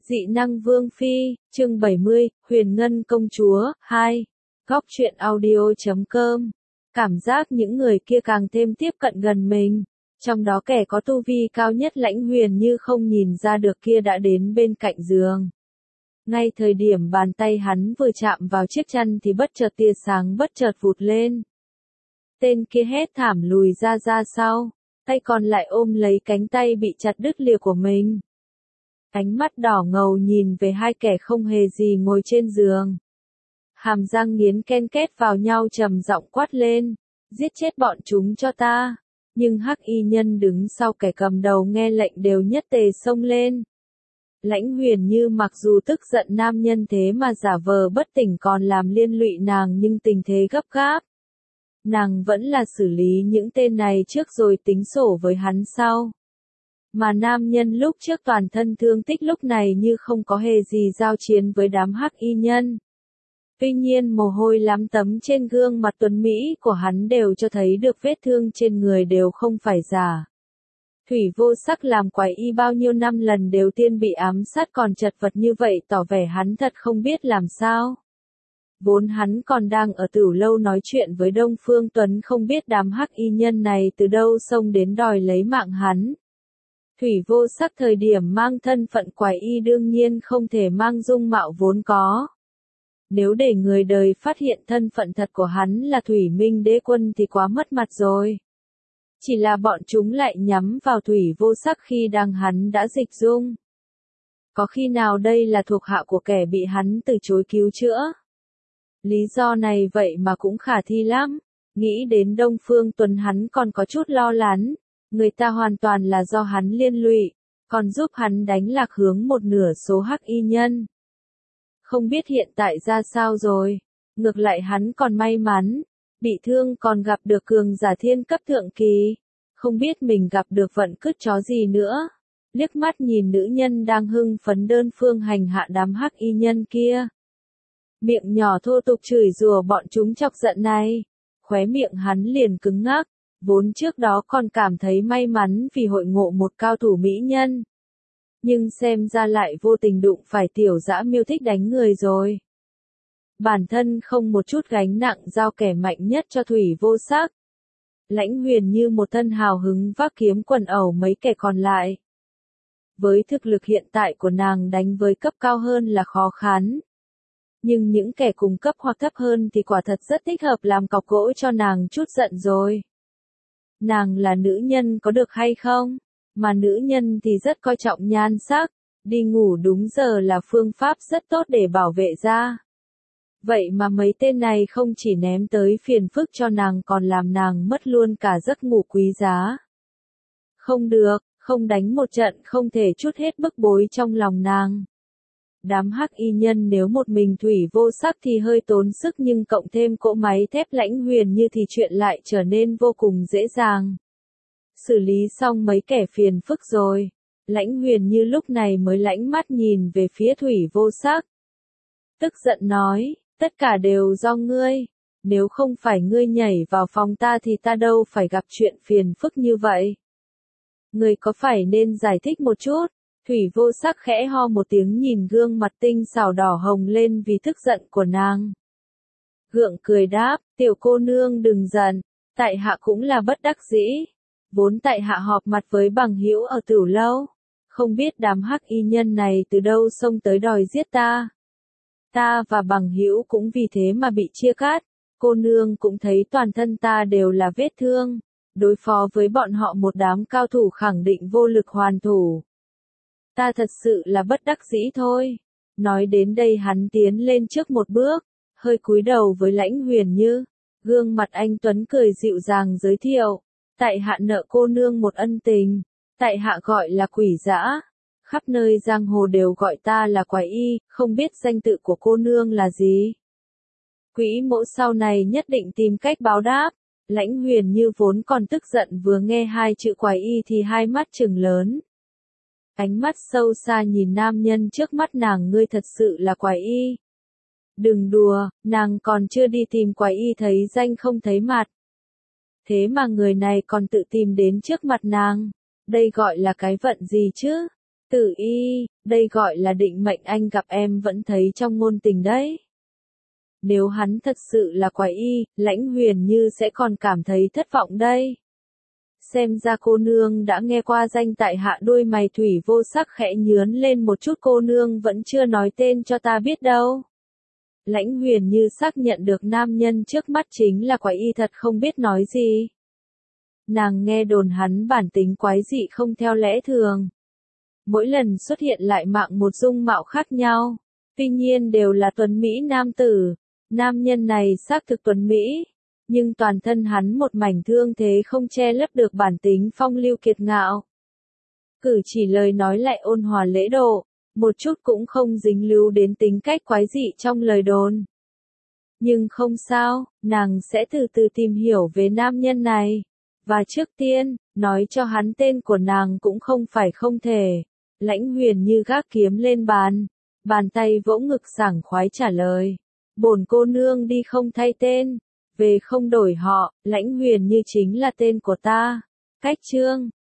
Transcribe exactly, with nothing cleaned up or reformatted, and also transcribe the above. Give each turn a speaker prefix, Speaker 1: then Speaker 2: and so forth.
Speaker 1: Dị năng Vương Phi, chương bảy mươi, Huyền Ngân Công Chúa, hai. Góc truyện audio chấm com. Cảm giác những người kia càng thêm tiếp cận gần mình. Trong đó kẻ có tu vi cao nhất Lãnh Huyền như không nhìn ra được kia đã đến bên cạnh giường. Ngay thời điểm bàn tay hắn vừa chạm vào chiếc chăn thì bất chợt tia sáng bất chợt vụt lên. Tên kia hét thảm lùi ra ra sau, tay còn lại ôm lấy cánh tay bị chặt đứt lìa của mình. Ánh mắt đỏ ngầu nhìn về hai kẻ không hề gì ngồi trên giường. Hàm răng nghiến ken két vào nhau trầm giọng quát lên, giết chết bọn chúng cho ta. Nhưng hắc y nhân đứng sau kẻ cầm đầu nghe lệnh đều nhất tề xông lên. Lãnh Huyền Như mặc dù tức giận nam nhân thế mà giả vờ bất tỉnh còn làm liên lụy nàng nhưng tình thế gấp gáp. Nàng vẫn là xử lý những tên này trước rồi tính sổ với hắn sau. Mà nam nhân lúc trước toàn thân thương tích lúc này như không có hề gì giao chiến với đám hắc y nhân. Tuy nhiên mồ hôi lắm tấm trên gương mặt tuấn Mỹ của hắn đều cho thấy được vết thương trên người đều không phải giả. Thủy Vô Sắc làm quái y bao nhiêu năm lần đều tiên bị ám sát còn chật vật như vậy tỏ vẻ hắn thật không biết làm sao. Vốn hắn còn đang ở Tửu Lâu nói chuyện với Đông Phương Tuấn không biết đám hắc y nhân này từ đâu xông đến đòi lấy mạng hắn. Thủy Vô Sắc thời điểm mang thân phận quái y đương nhiên không thể mang dung mạo vốn có. Nếu để người đời phát hiện thân phận thật của hắn là Thủy Minh Đế Quân thì quá mất mặt rồi. Chỉ là bọn chúng lại nhắm vào Thủy Vô Sắc khi đang hắn đã dịch dung. Có khi nào đây là thuộc hạ của kẻ bị hắn từ chối cứu chữa? Lý do này vậy mà cũng khả thi lắm. Nghĩ đến Đông Phương Tuấn hắn còn có chút lo lắng. Người ta hoàn toàn là do hắn liên lụy, còn giúp hắn đánh lạc hướng một nửa số hắc y nhân. Không biết hiện tại ra sao rồi, ngược lại hắn còn may mắn, bị thương còn gặp được cường giả thiên cấp thượng kỳ, không biết mình gặp được vận cứt chó gì nữa. Liếc mắt nhìn nữ nhân đang hưng phấn đơn phương hành hạ đám hắc y nhân kia. Miệng nhỏ thô tục chửi rủa bọn chúng chọc giận này, khóe miệng hắn liền cứng ngắc. Vốn trước đó còn cảm thấy may mắn vì hội ngộ một cao thủ mỹ nhân. Nhưng xem ra lại vô tình đụng phải tiểu dã miêu thích đánh người rồi. Bản thân không một chút gánh nặng giao kẻ mạnh nhất cho Thủy Vô Sắc. Lãnh Huyền Như một thân hào hứng vác kiếm quần ẩu mấy kẻ còn lại. Với thực lực hiện tại của nàng đánh với cấp cao hơn là khó khăn. Nhưng những kẻ cùng cấp hoặc thấp hơn thì quả thật rất thích hợp làm cọc gỗ cho nàng chút giận rồi. Nàng là nữ nhân có được hay không? Mà nữ nhân thì rất coi trọng nhan sắc, đi ngủ đúng giờ là phương pháp rất tốt để bảo vệ da. Vậy mà mấy tên này không chỉ ném tới phiền phức cho nàng còn làm nàng mất luôn cả giấc ngủ quý giá. Không được, không đánh một trận không thể trút hết bức bối trong lòng nàng. Đám hắc y nhân nếu một mình Thủy Vô Sắc thì hơi tốn sức nhưng cộng thêm cỗ máy thép Lãnh Huyền Như thì chuyện lại trở nên vô cùng dễ dàng. Xử lý xong mấy kẻ phiền phức rồi, Lãnh Huyền Như lúc này mới lãnh mắt nhìn về phía Thủy Vô Sắc. Tức giận nói, tất cả đều do ngươi, nếu không phải ngươi nhảy vào phòng ta thì ta đâu phải gặp chuyện phiền phức như vậy. Ngươi có phải nên giải thích một chút? Thủy Vô Sắc khẽ ho một tiếng nhìn gương mặt tinh xảo đỏ hồng lên vì tức giận của nàng. Gượng cười đáp, tiểu cô nương đừng giận, tại hạ cũng là bất đắc dĩ. Vốn tại hạ họp mặt với bằng hữu ở Tửu Lâu, không biết đám hắc y nhân này từ đâu xông tới đòi giết ta. Ta và bằng hữu cũng vì thế mà bị chia cắt, cô nương cũng thấy toàn thân ta đều là vết thương, đối phó với bọn họ một đám cao thủ khẳng định vô lực hoàn thủ. Ta thật sự là bất đắc dĩ thôi. Nói đến đây hắn tiến lên trước một bước, hơi cúi đầu với Lãnh Huyền Như, gương mặt anh tuấn cười dịu dàng giới thiệu. Tại hạ nợ cô nương một ân tình, tại hạ gọi là Quỷ Dã, khắp nơi giang hồ đều gọi ta là quái y, không biết danh tự của cô nương là gì. Quỷ mẫu sau này nhất định tìm cách báo đáp. Lãnh Huyền Như vốn còn tức giận vừa nghe hai chữ quái y thì hai mắt trừng lớn. Ánh mắt sâu xa nhìn nam nhân trước mắt nàng, ngươi thật sự là quái y. Đừng đùa, nàng còn chưa đi tìm quái y thấy danh không thấy mặt. Thế mà người này còn tự tìm đến trước mặt nàng. Đây gọi là cái vận gì chứ? Tử y, đây gọi là định mệnh, anh gặp em vẫn thấy trong ngôn tình đấy. Nếu hắn thật sự là quái y, Lãnh Huyền Như sẽ còn cảm thấy thất vọng đây. Xem ra cô nương đã nghe qua danh tại hạ, đôi mày thủy vô sắc khẽ nhướn lên một chút, cô nương vẫn chưa nói tên cho ta biết đâu. Lãnh Huyền Như xác nhận được nam nhân trước mắt chính là quái y thật không biết nói gì. Nàng nghe đồn hắn bản tính quái dị không theo lẽ thường. Mỗi lần xuất hiện lại mạng một dung mạo khác nhau. Tuy nhiên đều là tuấn Mỹ nam tử. Nam nhân này xác thực tuấn Mỹ. Nhưng toàn thân hắn một mảnh thương thế không che lấp được bản tính phong lưu kiệt ngạo. Cử chỉ lời nói lại ôn hòa lễ độ. Một chút cũng không dính líu đến tính cách quái dị trong lời đồn. Nhưng không sao, nàng sẽ từ từ tìm hiểu về nam nhân này. Và trước tiên, nói cho hắn tên của nàng cũng không phải không thể. Lãnh Huyền Như gác kiếm lên bàn. Bàn tay vỗ ngực sảng khoái trả lời. Bổn cô nương đi không thay tên. Về không đổi họ, Lãnh Huyền Như chính là tên của ta. Cách chương.